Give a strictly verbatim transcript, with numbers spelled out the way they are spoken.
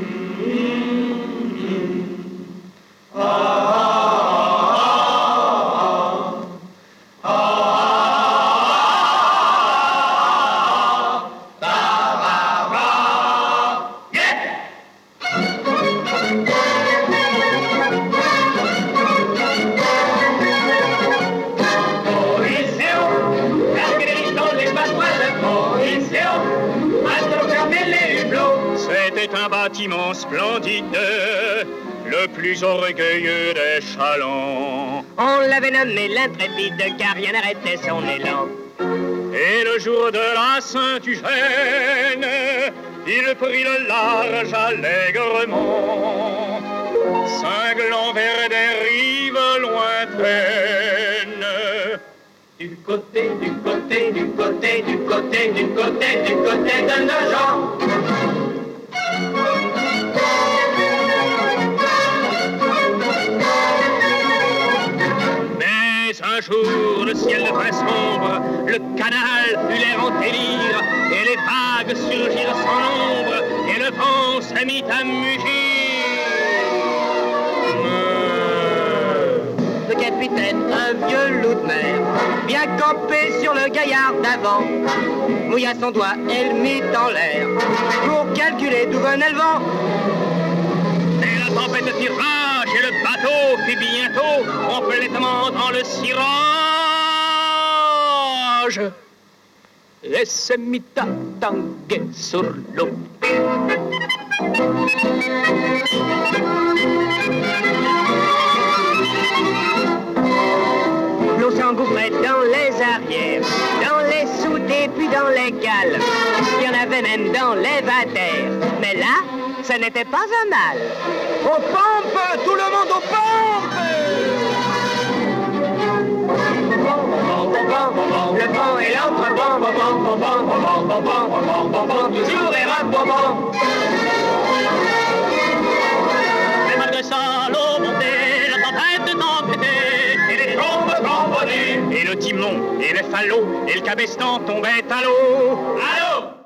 C'était un bâtiment splendide, le plus orgueilleux des chalands. On l'avait nommé l'intrépide car rien n'arrêtait son élan. Et le jour de la Saint-Eugène, il prit le large allègrement, cinglant vers des rives lointaines. Du côté, du côté, du côté, du côté, du côté, du côté de Nogent. Un jour, le ciel devint sombre, le canal eut l'air en délire, et les vagues surgirent sans nombre, et le vent se mit à mugir. Le capitaine, un vieux loup de mer, bien campé sur le gaillard d'avant, mouilla son doigt et le mit en l'air, pour calculer d'où venait le vent. Et la tempête tira, et le bateau fut bientôt complètement dans le cirage et se mit à tanguer sur l'eau. L'eau s'engouffrait dans les arrières, dans les soutes et puis dans les cales. Il y en avait même dans les vatères, mais là, ce n'était pas un mal. Aux pompes, tout le monde aux pompes! Le vent et l'entre-vent, toujours et rap-bon-bon. Mais malgré ça, l'eau montait, la tempête tempêtait, et les trombes trembonnaient, et le timon, et les falots, et le cabestan tombaient à l'eau. À l'eau!